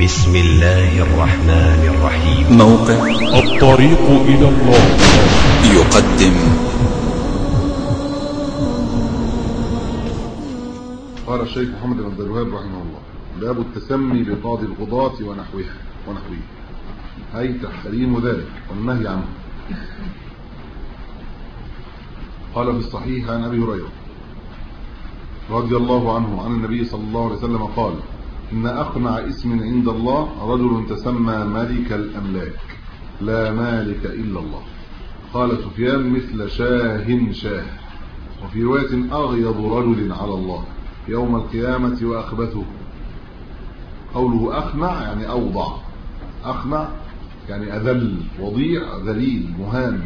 بسم الله الرحمن الرحيم. موقع الطريق إلى الله يقدم. قال الشيخ محمد بن عبد الوهاب رحمه الله: باب التسمي بقاضي القضاة ونحوه أي تحريم ذلك والنهي عنه. قال في الصحيح عن أبي هريرة رضي الله عنه عن النبي صلى الله عليه وسلم قال: إن أقنع اسم عند الله رجل تسمى ملك الأملاك لا مالك إلا الله. قال سفيان: مثل شاه. وفي رواية: أغيض رجل على الله يوم القيامة وأخبثه. قوله أخنع يعني أوضع، أخنع يعني أذل، وضيع، ذليل، مهان.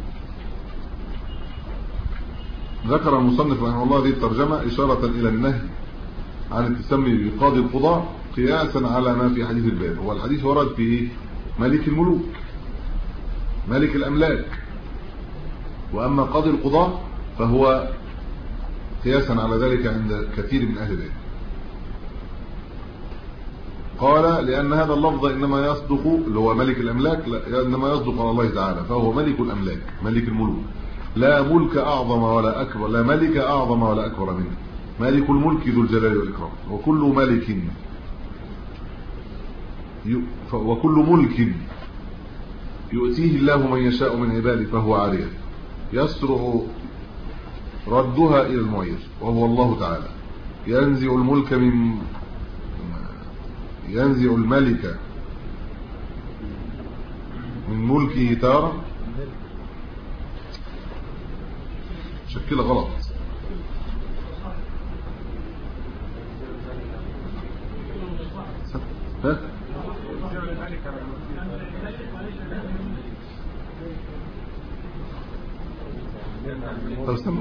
ذكر المصنف رحمه الله هذه الترجمة إشارة إلى النهي عن التسمي بقاضي القضاة قياسا على ما في حديث الباب. هو الحديث ورد في ملك الملوك، ملك الأملاك، وأما قاضي القضاة فهو قياسا على ذلك عند كثير من أهل العلم. قال: لأن هذا اللفظ إنما يصدق، اللي هو ملك الأملاك، إنما يصدق على الله تعالى، فهو ملك الأملاك، ملك الملوك، لا ملك أعظم ولا أكبر، لا ملك أعظم ولا أكبر منه، مالك الملك ذو الجلال والإكرام. وكل ملك يؤتيه الله من يشاء من عباده فهو عارية يسرع ردها إلى المعير، وهو الله تعالى. ينزع الملك من ملكه تارة. شكلها غلط. ها؟ طب استنى.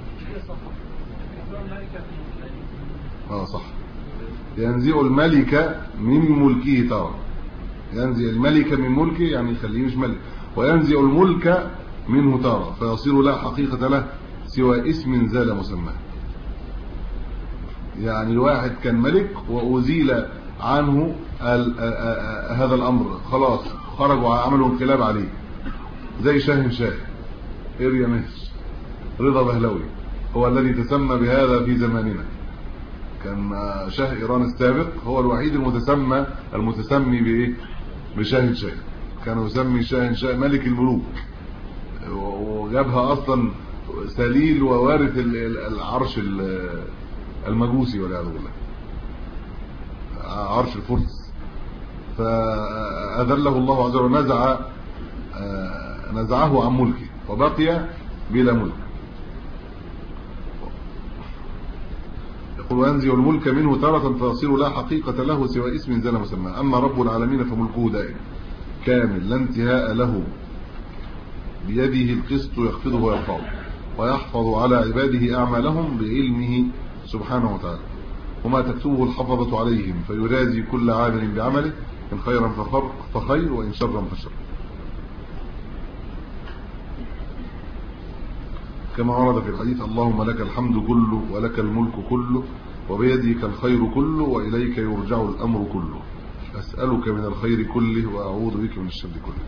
صح. ينزع الملك من ملكه ترى. ينزع الملك من ملكه يعني يخليه مش ملك، وينزع الملك منه ترى فيصير لا حقيقة له سوى اسم زال مسماه. يعني الواحد كان ملك وأزيل عنه هذا الأمر، خلاص خرجوا عملوا انقلاب عليه، زي شاه، إريا مهش، رضا بهلوي هو الذي تسمى بهذا في زماننا. كان شاه إيران السابق هو الوحيد المتسمي بإيه؟ بشاه. كانوا يسمي شاه ملك الملوك، وجابها أصلا سليل ووارث العرش المجوسي والعياذ بالله، عرش الفرس. فأذله الله عز وجل، نزعه عن ملكه وبقي بلا ملك. يقول: وينزع الملك منه تارة فيصير لا حقيقة له سوى اسم زال مسماه. أما رب العالمين فملكه دائم كامل لا انتهاء له، بيده القسط يخفضه ويرفعه، ويحفظ على عباده أعمالهم بعلمه سبحانه وتعالى، وما تكتبه الحفظة عليهم، فيجازي كل عامل بعمله، إن خيرا فخير وإن شرا فشر. كما ورد في الحديث: اللهم لك الحمد كله ولك الملك كله وبيدك الخير كله وإليك يرجع الأمر كله، أسألك من الخير كله وأعوذ بك من الشر كله.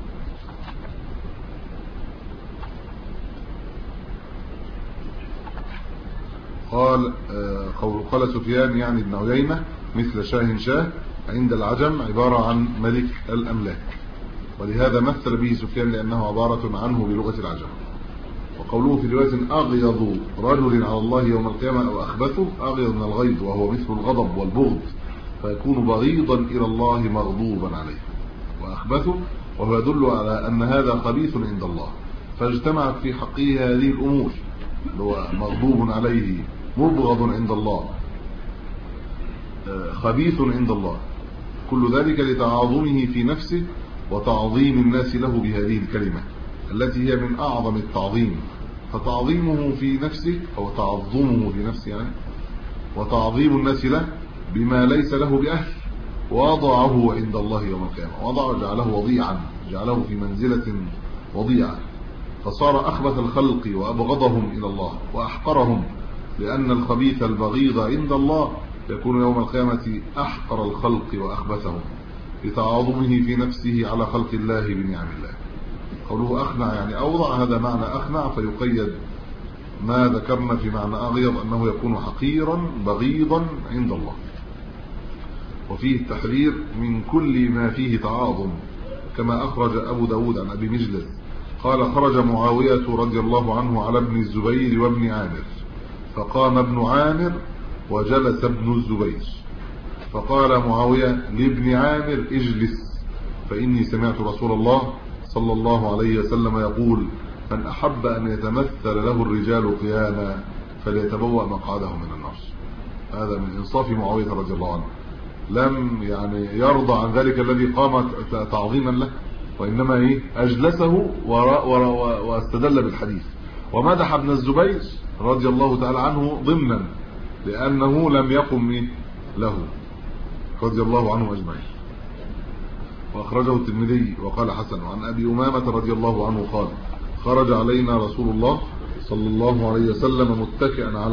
قال سفيان يعني ابن عيينة: مثل شاه عند العجم عبارة عن ملك الأملاك، ولهذا مثل به سفيان لأنه عبارة عنه بلغة العجم. وقوله في رواية: أغيض رجل على الله يوم القيامة أو أخبثه، أغيض من الغيظ وهو مثل الغضب والبغض، فيكون بغيضا إلى الله مغضوبا عليه، وأخبثه وهو يدل على أن هذا خبيث عند الله، فاجتمعت في حقه هذه الأمور، هو مغضوب عليه، مبغض عند الله، خبيث عند الله، كل ذلك لتعاظمه في نفسه وتعظيم الناس له بهذه الكلمة التي هي من أعظم التعظيم. فتعظيمه في نفسه أو تعظمه في نفسه يعني، وتعظيم الناس له بما ليس له بأهل، وضعه عند الله يوم القيامة، جعله وضيعا، جعله في منزلة وضيعة، فصار أخبث الخلق وأبغضهم إلى الله وأحقرهم، لأن الخبيث البغيض عند الله يكون يوم القيامة أحقر الخلق وأخبثهم لتعاظمه في نفسه على خلق الله بنعم الله. قوله أخنع يعني أوضع، هذا معنى أخنع، فيقيد ما ذكرنا في معنى أغيض أنه يكون حقيرا بغيضا عند الله. وفيه التحذير من كل ما فيه تعاظم، كما أخرج أبو داود عن أبي مجلس قال خرج معاوية رضي الله عنه على ابن الزبير وابن عامر، فقام ابن عامر وجلس ابن الزبير، فقال معاوية لابن عامر اجلس، فإني سمعت رسول الله صلى الله عليه وسلم يقول من أحب أن يتمثل له الرجال قياما فليتبوأ مقعده من النار. هذا من إنصاف معاوية رضي الله عنه، لم يعني يرضى عن ذلك الذي قام تعظيما له، وإنما أجلسه واستدل بالحديث، ومدح ابن الزبير رضي الله تعالى عنه ضمنا لأنه لم يقم له رضي الله عنه أجمعين. وأخرجه الترمذي وقال حسن. عن أبي أمامة رضي الله عنه قال خرج علينا رسول الله صلى الله عليه وسلم متكئا على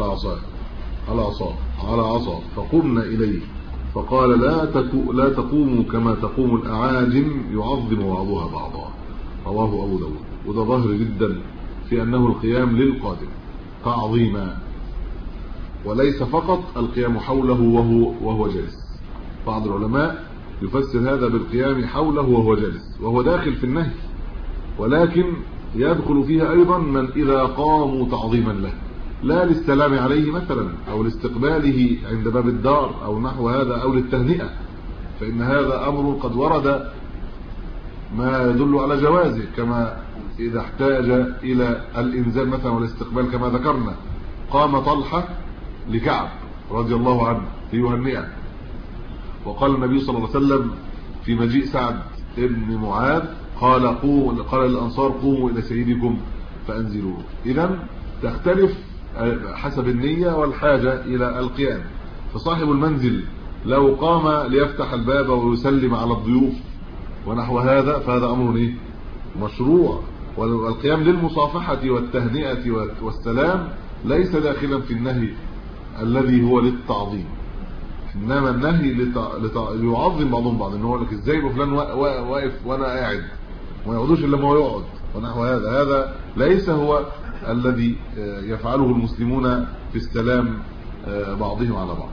عصا فقمنا إليه فقال لا تقوموا كما تقوم الأعاجم يعظم بعضها بعضا. رواه أبو داود. وده ظاهر جدا في أنه القيام للقادم تعظيما، وليس فقط القيام حوله وهو جالس. بعض العلماء يفسر هذا بالقيام حوله وهو جالس، وهو داخل في النهي، ولكن يدخل فيها أيضا من إذا قاموا تعظيما له، لا للسلام عليه مثلا أو لاستقباله عند باب الدار أو نحو هذا أو للتهنئة، فإن هذا أمر قد ورد ما يدل على جوازه، كما إذا احتاج إلى الإنزال مثلا والاستقبال كما ذكرنا. قام طلحة لكعب رضي الله عنه ليهنئه، وقال النبي صلى الله عليه وسلم في مجيء سعد ابن معاذ قال للأنصار قوموا إلى سيدكم فأنزلوه. إذن تختلف حسب النية والحاجة إلى القيام. فصاحب المنزل لو قام ليفتح الباب ويسلم على الضيوف ونحو هذا فهذا أمر مشروع، والقيام للمصافحة والتهنئة والسلام ليس داخلا في النهي الذي هو للتعظيم، انما النهي ليعظم بعضهم بعض، انه يقول لك ازاي فلان واقف وانا قاعد وما يقعدوش الا ما هو يقعد ونحو هذا ليس هو الذي يفعله المسلمون في السلام بعضهم على بعض.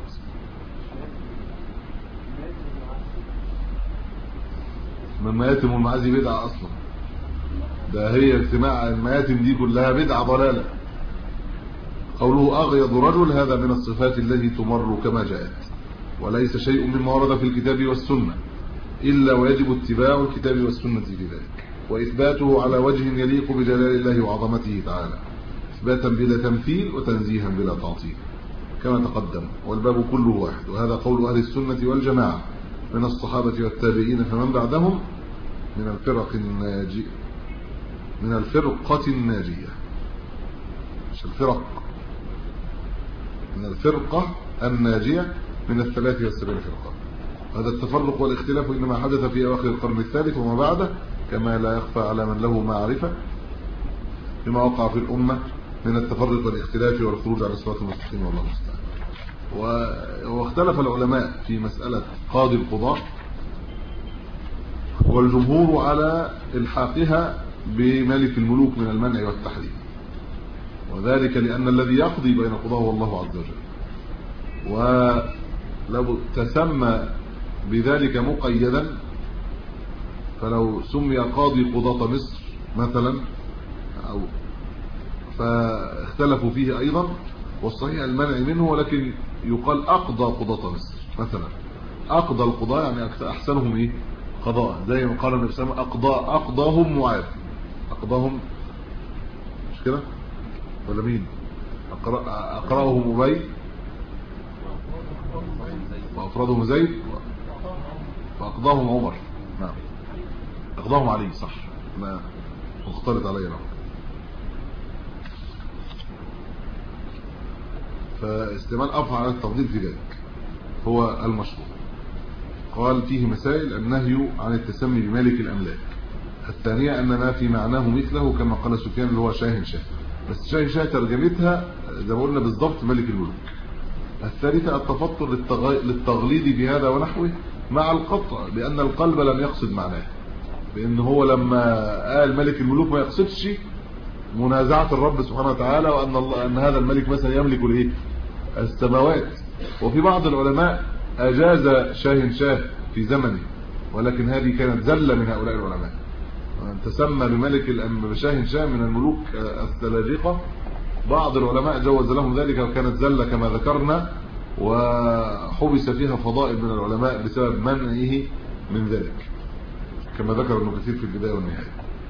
من المياتم والمعازي بدعة اصلا، ده هي اجتماع المياتم دي كلها بدعة ضلالة. قوله اغيض رجل هذا من الصفات التي تمر كما جاءت، وليس شيء مما ورد في الكتاب والسنة إلا ويجب اتباع الكتاب والسنة في ذلك، وإثباته على وجه يليق بجلال الله وعظمته تعالى، إثباتا بلا تمثيل وتنزيها بلا تعطيل كما تقدم، والباب كله واحد. وهذا قول أهل السنة والجماعة من الصحابة والتابعين فمن بعدهم من الفرقة الناجية، مش الفرق، من الفرقة الناجية من 73 فرقة. هذا التفرق والاختلاف إنما حدث في أواخر القرن الثالث وما بعده، كما لا يخفى على من له معرفة بما وقع في الأمة من التفرق والاختلاف والخروج على الصراط المستقيم، والله المستعان. واختلف العلماء في مسألة قاضي القضاء، والجمهور على الحاقها بملك الملوك من المنع والتحريم، وذلك لأن الذي يقضي بين القضاء هو الله عز وجل، ولو تسمى بذلك مقيدا فلو سمي قاضي قضاة مصر مثلا أو فاختلفوا فيه أيضا، والصحيح المنع منه، ولكن يقال أقضى قضاة مصر مثلا. أقضى القضاء يعني أحسنهم قضاء، زي ما قال النبي صلى الله عليه وسلم أقضاهم معاذ، أقضاهم مش كده ولا مين؟ أقرأهم أبي وأفردهم زيد وأقضاهم عمر. نعم أقضاهم علي، صح، ما مختلط علي نعم. فاستعمال أفعل على التفضيل في ذلك هو المشروع. قال فيه مسائل: النهي عن التسمي بمالك الأملاك. الثانية أن ما في معناه مثله كما قال سفيان اللي هو شاه، بس شاه ترجمتها زي ما قلنا بالضبط ملك الملوك، الثالثة التفطر للتغليظ بهذا ونحوه مع القطع بأن القلب لم يقصد معناه، لأن هو لما قال ملك الملوك ما يقصدش منازعة الرب سبحانه وتعالى، وأن هذا الملك مثلا يملك الايه السماوات. وفي بعض العلماء أجاز شاه في زمنه، ولكن هذه كانت زلة من هؤلاء العلماء. تسمى بملك شاه من الملوك السلاجقة، بعض العلماء جوز لهم ذلك وكانت زلة كما ذكرنا، وحبس فيها فضائل من العلماء بسبب منعه من ذلك كما ذكر ابن كثير في البداية والنهاية.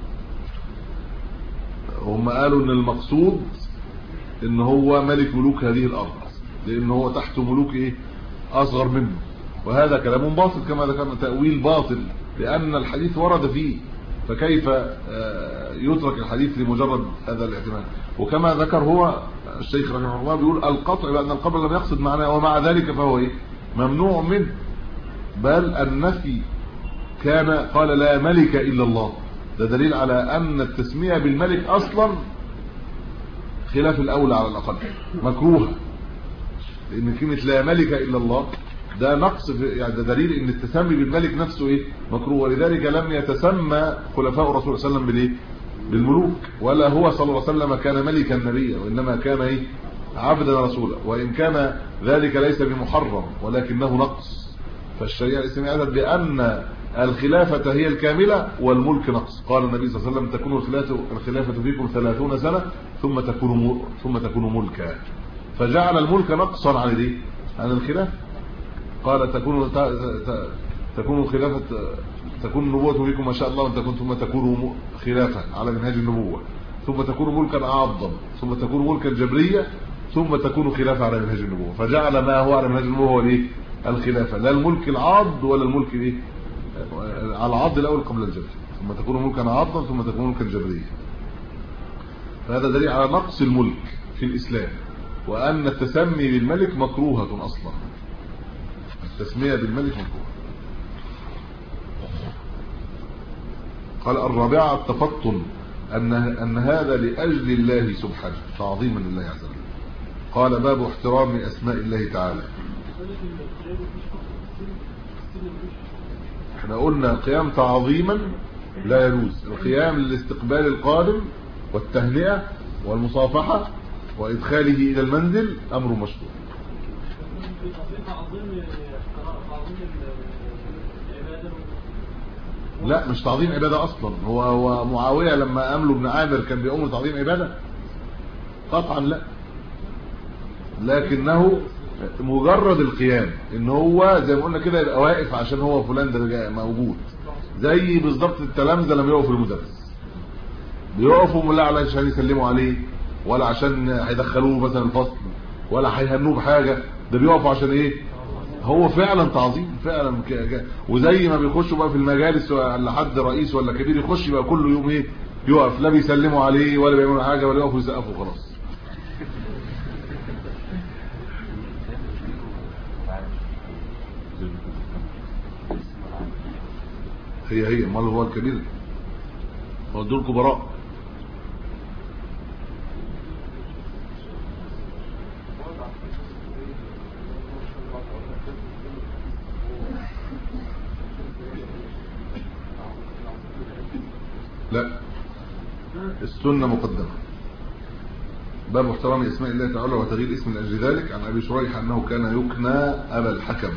هم قالوا ان المقصود ان هو ملك ملوك هذه الارض، لان هو تحت ملوك اصغر منه، وهذا كلام باطل كما ذكرنا، تأويل باطل، لان الحديث ورد فيه، فكيف يترك الحديث لمجرد هذا الاعتماد؟ وكما ذكر هو الشيخ رحمه الله بيقول القطع بأن القبر لم يقصد معناه، ومع ذلك فهو ممنوع منه، بل النفي كان قال لا ملك إلا الله. ده دليل على أن التسمية بالملك أصلا خلاف الأولى على الأقل مكروهة، لأن كلمة لا ملك إلا الله ده نقص، يعني ده دليل ان التسمي بالملك نفسه مكروه. ولذلك لم يتسمى خلفاء الرسول صلى الله عليه وسلم بالملوك، ولا هو صلى الله عليه وسلم كان ملكا نبيا، وانما كان عبدا رسولا، وان كان ذلك ليس بمحرم ولكنه نقص. فالشريعه الاسلاميه قالت بان الخلافه هي الكامله والملك نقص. قال النبي صلى الله عليه وسلم تكون الخلافه فيكم 30 سنه ثم تكون ملكا، فجعل الملك نقصا عن الخلافه. قال تكون الخلافه تكون النبوة فيكم ما شاء الله ان تكون، ثم تكون خلافه على منهاج النبوة، ثم تكون ملكا عاضا، ثم تكون ملكا جبريا، ثم تكون خلافه على منهاج النبوة. فجعل ما هو على منهاج النبوة هو الخلافه، لا الملك العاض ولا الملك على العاض الاول قبل الجبر، ثم تكون ملكا عاضا ثم تكون ملكا جبريا. فهذا دليل على نقص الملك في الاسلام، وان التسمي بالملك مكروهه اصلا، التسمية بالملك مكروه. قال الرابعة التفطن أن هذا لأجل الله سبحانه تعظيما لله عز وجل. قال باب احترام أسماء الله تعالى. احنا قلنا القيام تعظيما لا يجوز، القيام للاستقبال القادم والتهنئة والمصافحة وإدخاله إلى المنزل أمر مشروع. لا مش تعظيم عبادة اصلا. هو معاوية لما قام له ابن عامر كان بيقوم تعظيم عبادة؟ قطعا لا، لكنه مجرد القيام، ان هو زي ما قلنا كده يبقى واقف عشان هو فلان ده موجود، زي بالظبط التلامذه لما يقفوا المدرس بيقفوا لا عشان يسلموا عليه ولا عشان هيدخلوه مثلا الفصل ولا هيهنوه بحاجه، ده بيقفوا عشان هو فعلا تعظيم فعلا. وزي ما بيخشوا بقى في المجالس ولا حد رئيس ولا كبير يخش يبقى كله يوم يقف، لا بيسلموا عليه ولا بيعملوا حاجه ولا يقفوا يسقفوا خلاص. هي امال هو الكبير، هو دول كبراء. لا السنة مقدمة. باب احترام اسماء الله تعالى وتغيير اسم لأجل ذلك. عن أبي شريح أنه كان يكنى أبا الحكم،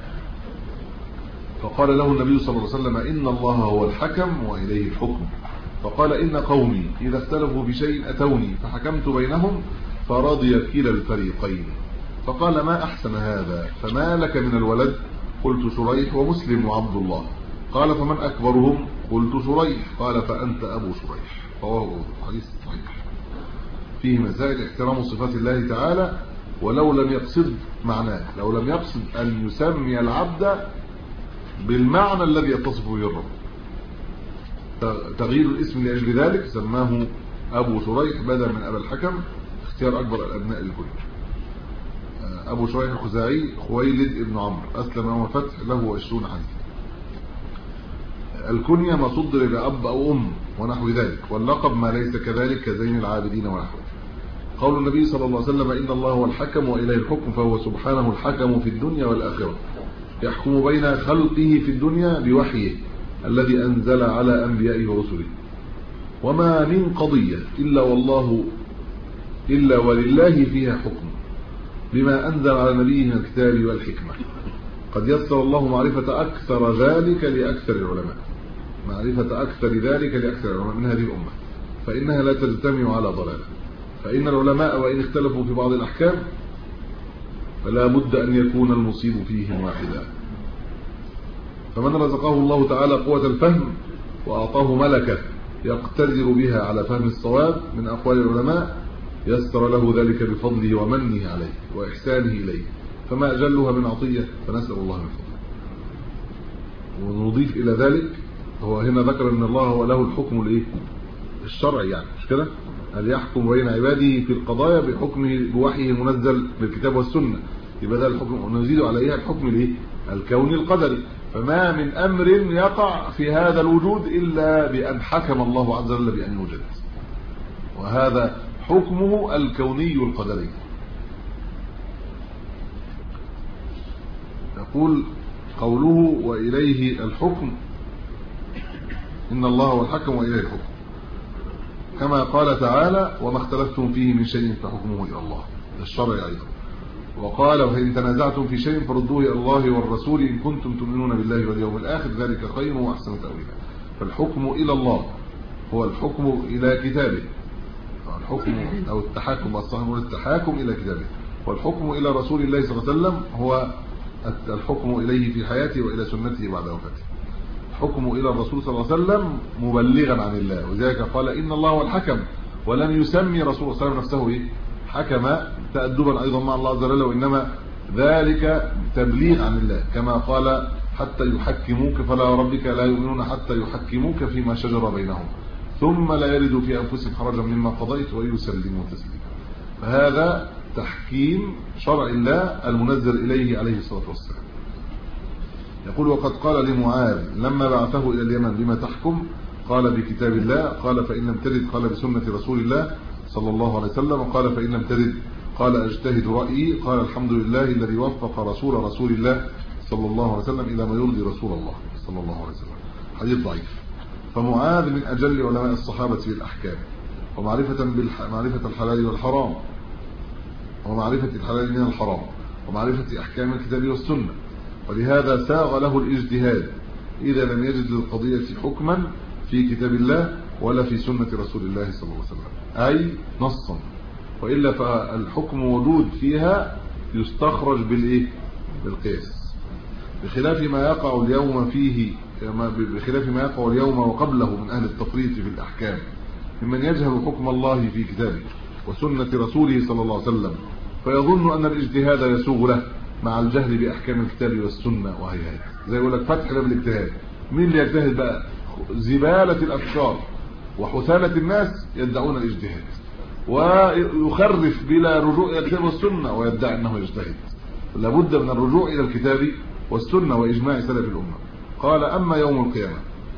فقال له النبي صلى الله عليه وسلم إن الله هو الحكم وإليه الحكم. فقال إن قومي إذا اختلفوا بشيء أتوني فحكمت بينهم فرضي كلا الفريقين. فقال ما أحسن هذا، فما لك من الولد؟ قلت شريح ومسلم وعبد الله. قال فمن أكبرهم؟ قلت شريح. قال فأنت أبو شريح. رواه حديث صحيح. فيه مسائل احترام صفات الله تعالى ولو لم يقصد معناه، لو لم يقصد أن يسمي العبد بالمعنى الذي يتصف به الرب، تغيير الاسم لأجل ذلك سماه أبو شريح بدلا من أبا الحكم، اختيار أكبر الأبناء للكل. أبو شريح الخزاعي خويلد ابن عمرو، أسلم يوم الفتح له 20 عام. الكنية ما صدر بأب أو أم ونحو ذلك، واللقب ما ليس كذلك كزين العابدين ونحوه. قول النبي صلى الله عليه وسلم إن الله هو الحكم وإليه الحكم، فهو سبحانه الحكم في الدنيا والآخرة، يحكم بين خلقه في الدنيا بوحيه الذي أنزل على أنبيائه ورسله. وما من قضية إلا ولله فيها حكم بما أنزل على نبيه من الكتاب والحكمة. قد يسر الله معرفة أكثر ذلك لأكثر العلماء، من هذه الأمة، فإنها لا تجتمع على ضلالة. فإن العلماء وإن اختلفوا في بعض الأحكام فلا بد أن يكون المصيب فيهم واحدا. فمن رزقه الله تعالى قوة الفهم وأعطاه ملكة يقتدر بها على فهم الصواب من أقوال العلماء، يسر له ذلك بفضله ومنه عليه وإحسانه إليه، فما أجلها من عطية، فنسأل الله من فضله. ونضيف إلى ذلك، هو هنا ذكر أن الله هو له الحكم الشرعي، يعني مش كده؟ أن يحكم بين عباده في القضايا بحكمه بوحيه المنزل بالكتاب والسنة، يبقى ده الحكم، ونزيد عليها الحكم الكوني القدري. فما من أمر يقع في هذا الوجود إلا بأن حكم الله عز وجل بأن يوجد، وهذا حكمه الكوني القدري. يقول قوله وإليه الحكم، إن الله هو الحكم وإليه الحكم، كما قال تعالى وما اختلفتم فيه من شيء فحكمه إلى الله، الشرع أيضا. وقال فإن تنازعتم في شيء فردوه إلى الله والرسول إن كنتم تؤمنون بالله واليوم الآخر، ذلك خير وأحسن تأويلا. فالحكم إلى الله هو الحكم إلى كتابه، الحكم أو التحاكم، أصلا التحاكم إلى كتابه، والحكم إلى رسول الله صلى الله عليه وسلم هو الحكم إليه في حياته وإلى سنته بعد وفاته. الحكم إلى الرسول صلى الله عليه وسلم مبلغا عن الله، وذلك قال إن الله هو الحكم، ولم يسمي رسول الله صلى الله عليه وسلم نفسه حكم تأدبا أيضا مع الله عز وجل، وإنما ذلك تبليغ عن الله، كما قال حتى يحكموك فلا ربك لا يؤمنون حتى يحكموك فيما شجر بينهم ثم لا يردوا في أنفسهم حرجا مما قضيت ويسلموا تسليما. فهذا تحكيم شرع الله المنزل إليه عليه الصلاة والسلام. يقول وقد قال لمعاذ لما بعثه إلى اليمن بما تحكم، قال بكتاب الله، قال فإن لم ترد قال بسنة رسول الله صلى الله عليه وسلم، قال فإن لم ترد قال أجتهد رأيي، قال الحمد لله الذي وفق رسول الله صلى الله عليه وسلم إلى ما يرضي رسول الله صلى الله عليه وسلم. حديث ضعيف. فمعاذ من أجل علماء الصحابة في الأحكام، ومعرفة الحلال والحرام، ومعرفة الحلال من الحرام، ومعرفة أحكام الكتاب والسنة، ولهذا ساغ له الاجتهاد إذا لم يجد للقضية حكما في كتاب الله ولا في سنة رسول الله صلى الله عليه وسلم، أي نصا، وإلا فالحكم وجود فيها يستخرج بالقياس، بخلاف ما يقع اليوم وقبله من أهل التفريط في الأحكام، ممن يجهل حكم الله في كتابه وسنة رسوله صلى الله عليه وسلم، فيظن أن الاجتهاد يسوغ له مع الجهل بأحكام الكتاب والسنة، وهي زي يقول لك فتح باب الاجتهاد. مين اللي يجتهد بقى؟ زبالة الأفكار وحثالة الناس يدعون الاجتهاد، ويخرف بلا رجوع إلى الكتاب والسنة ويدعي أنه يجتهد. لابد من الرجوع إلى الكتاب والسنة وإجماع سلف الأمة. قال أما يوم القيامة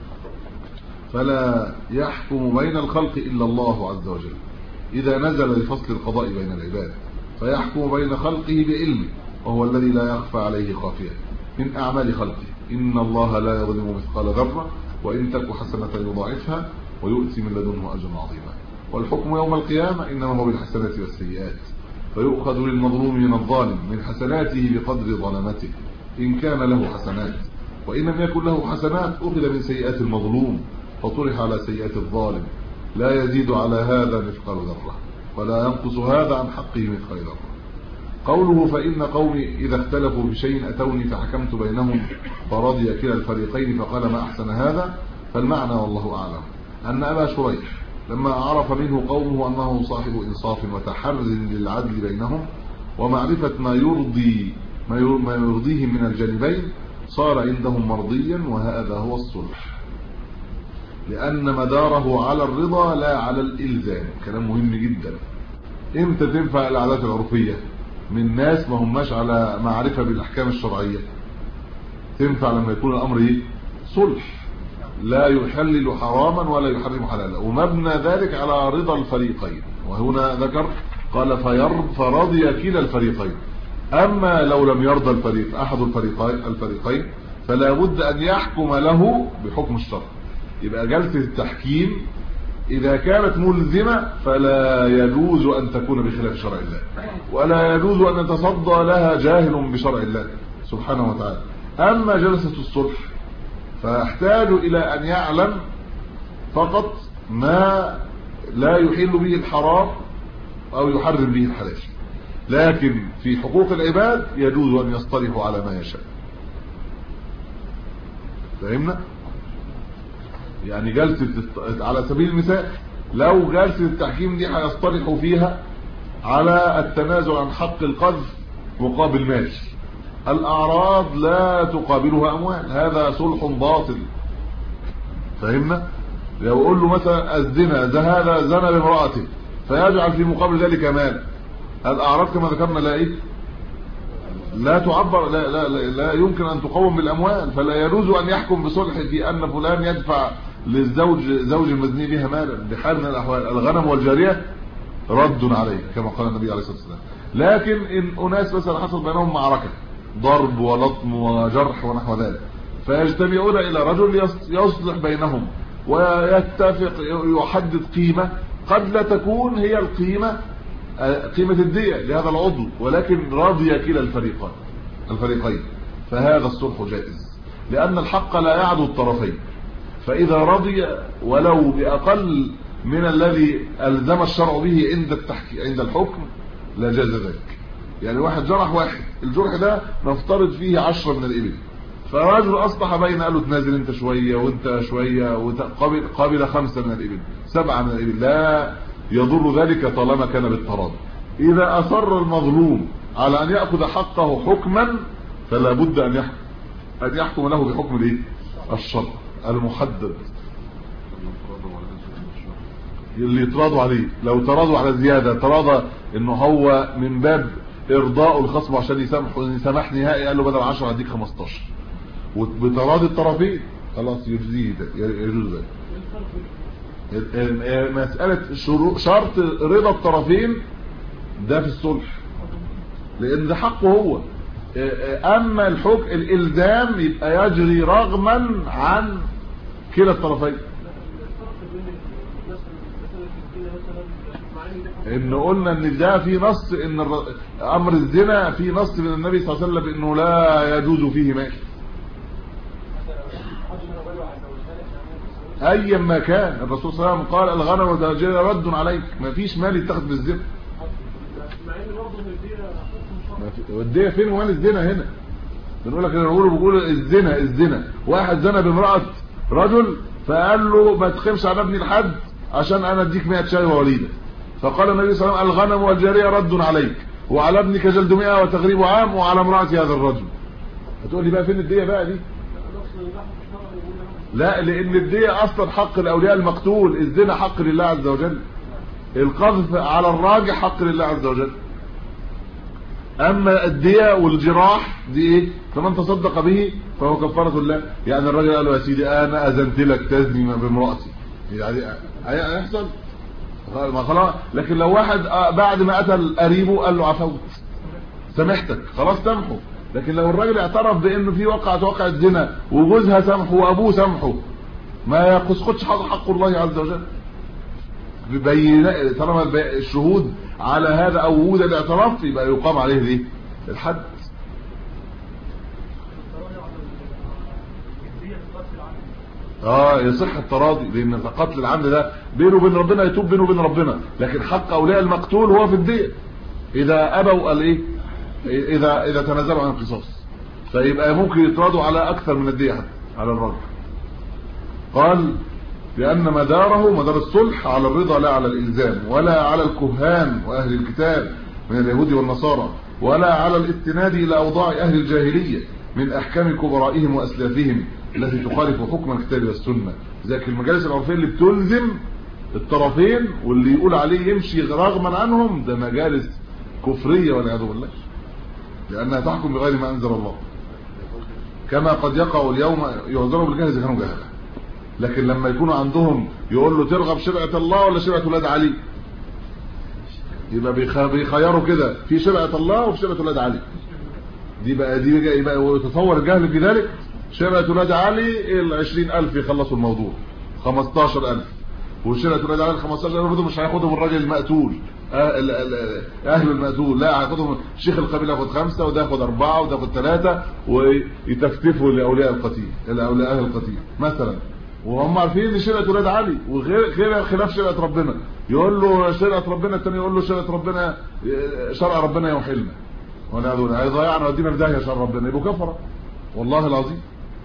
فلا يحكم بين الخلق إلا الله عز وجل إذا نزل لفصل القضاء بين العباد، فيحكم بين خلقه بعلمه، وهو الذي لا يخفى عليه خافية من أعمال خلقه. إن الله لا يظلم مثقال ذرة وإن تك حسنة يضاعفها ويؤتي من لدنه أجرا عظيما. والحكم يوم القيامة إنما هو بالحسنات والسيئات، فيؤخذ للمظلوم من الظالم من حسناته بقدر ظلمته إن كان له حسنات، وإن لم يكن له حسنات أخذ من سيئات المظلوم فطرح على سيئات الظالم، لا يزيد على هذا مثقال ذرة ولا ينقص هذا عن حقه مثقال ذرة. قوله فإن قومي إذا اختلفوا بشيء أتوني فحكمت بينهم فرضي كلا الفريقين فقال ما أحسن هذا، فالمعنى والله أعلم أن أبا شريح لما عرف منه قومه أنه صاحب إنصاف وتحرز للعدل بينهم ومعرفة ما يرضيهم من الجانبين صار عندهم مرضيا، وهذا هو الصلح، لأن مداره على الرضا لا على الإلزام. كلام مهم جدا. امتى تنفع العادات العرفية من ناس ما هماش على معرفة بالأحكام الشرعية؟ تنفع لما يكون الأمر صلح، لا يحلل حراما ولا يحرم حلالا، ومبنى ذلك على رضا الفريقين. وهنا ذكر قال فرضي كلا الفريقين. اما لو لم يرضى الفريق احد الفريقين فلا بد ان يحكم له بحكم الشرع. يبقى جلسة التحكيم اذا كانت ملزمة فلا يجوز ان تكون بخلاف شرع الله، ولا يجوز ان يتصدى لها جاهل بشرع الله سبحانه وتعالى. اما جلسة الصلح فيحتاج الى ان يعلم فقط ما لا يحل به الحرام او يحرم به الحلال، لكن في حقوق العباد يجوز ان يصطلحوا على ما يشاء. فهمنا؟ يعني جلسة على سبيل المثال لو جلسة التحكيم دي هيصطلحوا فيها على التنازل عن حق القذف مقابل مال، الاعراض لا تقابلها اموال، هذا صلح باطل. فهمنا؟ لو اقول له مثلا الزنا هذا زنا بامرأته فيجعل في مقابل ذلك مال، الاعراض كما ذكرنا لا تعبر، لا يمكن ان تقوم بالاموال، فلا يجوز ان يحكم بصلح في ان فلان يدفع زوج المزني بها مالا بحال من الاحوال. الغنم والجاريه رد عليه كما قال النبي عليه الصلاه والسلام. لكن ان اناس مثلا حصل بينهم معركه ضرب ولطم وجرح ونحو ذلك، فيجتمعون الى رجل يصلح بينهم ويتفق يحدد قيمه قد لا تكون هي قيمه الدية لهذا العضو، ولكن راضي كلا الفريقين، فهذا الصلح جائز لأن الحق لا يعدو الطرفين. فإذا رضي ولو بأقل من الذي ألزم الشرع به عند الحكم لجاز ذلك. يعني واحد جرح واحد، الجرح ده نفترض فيه 10 من الإبل، فرجل أصلح بين قال له تنازل انت شوية وانت شوية قابل 5 من الإبل 7 من الإبل، لا يضر ذلك طالما كان بالتراضي. إذا أصر المظلوم على أن يأخذ حقه حكما فلا بد أن يحكم له بحكم الشرع المحدد اللي يتراضوا عليه. لو تراضوا على زيادة، تراضى انه هو من باب ارضاء الخصم عشان يسامح نهائي، قال له بدل 10 هديك 15، وبتراضي الطرفين خلاص يجوز ذلك. مسألة شرط رضا الطرفين ده في الصلح لان ده حقه هو. اما الحكم الالزام يبقى يجري رغما عن كلا الطرفين. ان قلنا ان ده في نص ان امر الزنا في نص من النبي صلى الله عليه وسلم انه لا يجوز فيه مال ايا ما كان. الرسول صلى الله عليه وسلم قال الغنم والجارية رد عليك، ما فيش مال يتخذ بالزنا. والدية فين ومال الزنا هنا؟ بنقول لك بيقولوا الزنا واحد زنا بامرأة رجل فقال له ما تخمش على ابني الحد عشان انا اديك 100 شاي ووليدة، فقال النبي صلى الله عليه وسلم الغنم والجارية رد عليك وعلى ابنك جلد 100 وتغريب عام وعلى امرأة هذا الرجل. هتقول لي بقى فين الدية بقى دي؟ لا، لان الدية اصلا حق الاولياء المقتول، الزنا حق لله عز وجل، القذف على الراجح حق لله عز وجل. اما الدية والجراح دي فمن تصدق به فهو كفارة الله. يعني الراجل قال له يا سيدي انا اذنت لك تزني بامرأتي، يعني هيحصل ما خلاص. لكن لو واحد بعد ما قتل قريبه قال له عفوت سامحتك خلاص سامحه. لكن لو الراجل اعترف بانه في وقعة زنا وجوزها سامحه وابوه سامحه ما يسقطش حق الله عز وجل. طالما الشهود على هذا او وجود الاعتراف يبقى يقام عليه الحد. يصح التراضي، لان قتل العمد ده بينه وبين ربنا، يتوب بينه وبين ربنا، لكن حق اولياء المقتول هو في الدية اذا ابوا قال اذا تنازلوا عن القصاص، فيبقى ممكن يتراضوا على اكثر من الدية حتى على الرجل. قال لان مدار الصلح على الرضا لا على الالزام، ولا على الكهان واهل الكتاب من اليهود والنصارى، ولا على الاستناد الى اوضاع اهل الجاهلية من احكام كبرائهم واسلافهم التي تخالف حكم الكتاب والسنة. ذاك المجالس العرفية اللي بتلزم الطرفين واللي يقول عليه يمشي رغما عنهم ده مجالس كفرية والعياذ بالله، لانها تحكم بغير ما انزل الله. كما قد يقع اليوم يعذروا بالجهل اذا كانوا جهله، لكن لما يكونوا عندهم يقول له ترغب شرعة الله ولا شرعة ولاد علي، يبقى بيخيروا كده في شرعة الله وفي شرعة ولاد علي. دي يبقى يتصور الجهل في ذلك. شرعة ولاد علي 20,000 يخلصوا الموضوع، 15,000. وشرعة ولاد علي 15,000 مش هياخدهم الراجل المقتول اهل المقتول، لا هياخدهم شيخ القبيله، ياخد 5 وده ياخد 4 وده ياخد 3 ويتفتفوا لاولياء القتيل، لاولياء اهل القتيل مثلا. وهم عارفين ان شرعة ولاد علي وغير خلاف شرعة ربنا. يقول له شرعة ربنا، الثاني يقول له شرعة ربنا، شرع ربنا يوحلنا ونعذون هيضيعنا ودينا في داهيه شرع ربنا، يبقوا كفره والله العظيم.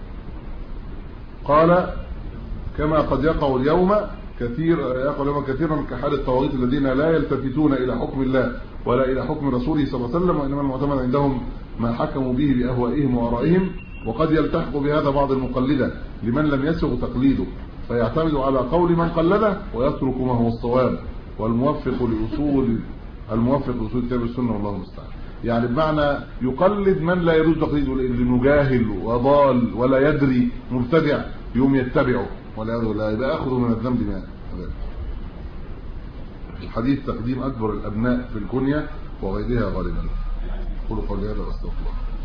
قال كما قد يقع اليوم كثيرا كحال الطواغيت الذين لا يلتفتون الى حكم الله ولا الى حكم رسوله صلى الله عليه وسلم، وانما المعتمد عندهم ما حكموا به باهوائهم وارائهم. وقد يلتحق بهذا بعض المقلدة لمن لم يسغ تقليده، فيعتمد على قول من قلده ويترك ما هو الصواب والموفق لاصول كتاب السنه والله المستعان. يعني بمعنى يقلد من لا يجوز تقليده، لانه جاهل وضال ولا يدري مبتدع، يوم يتبعه ولا يبقى اخذه من الذنب ما هذا. الحديث تقديم اكبر الابناء في الكنيه وغيرها غالبا. قولوا قولي هذا واستغفر الله.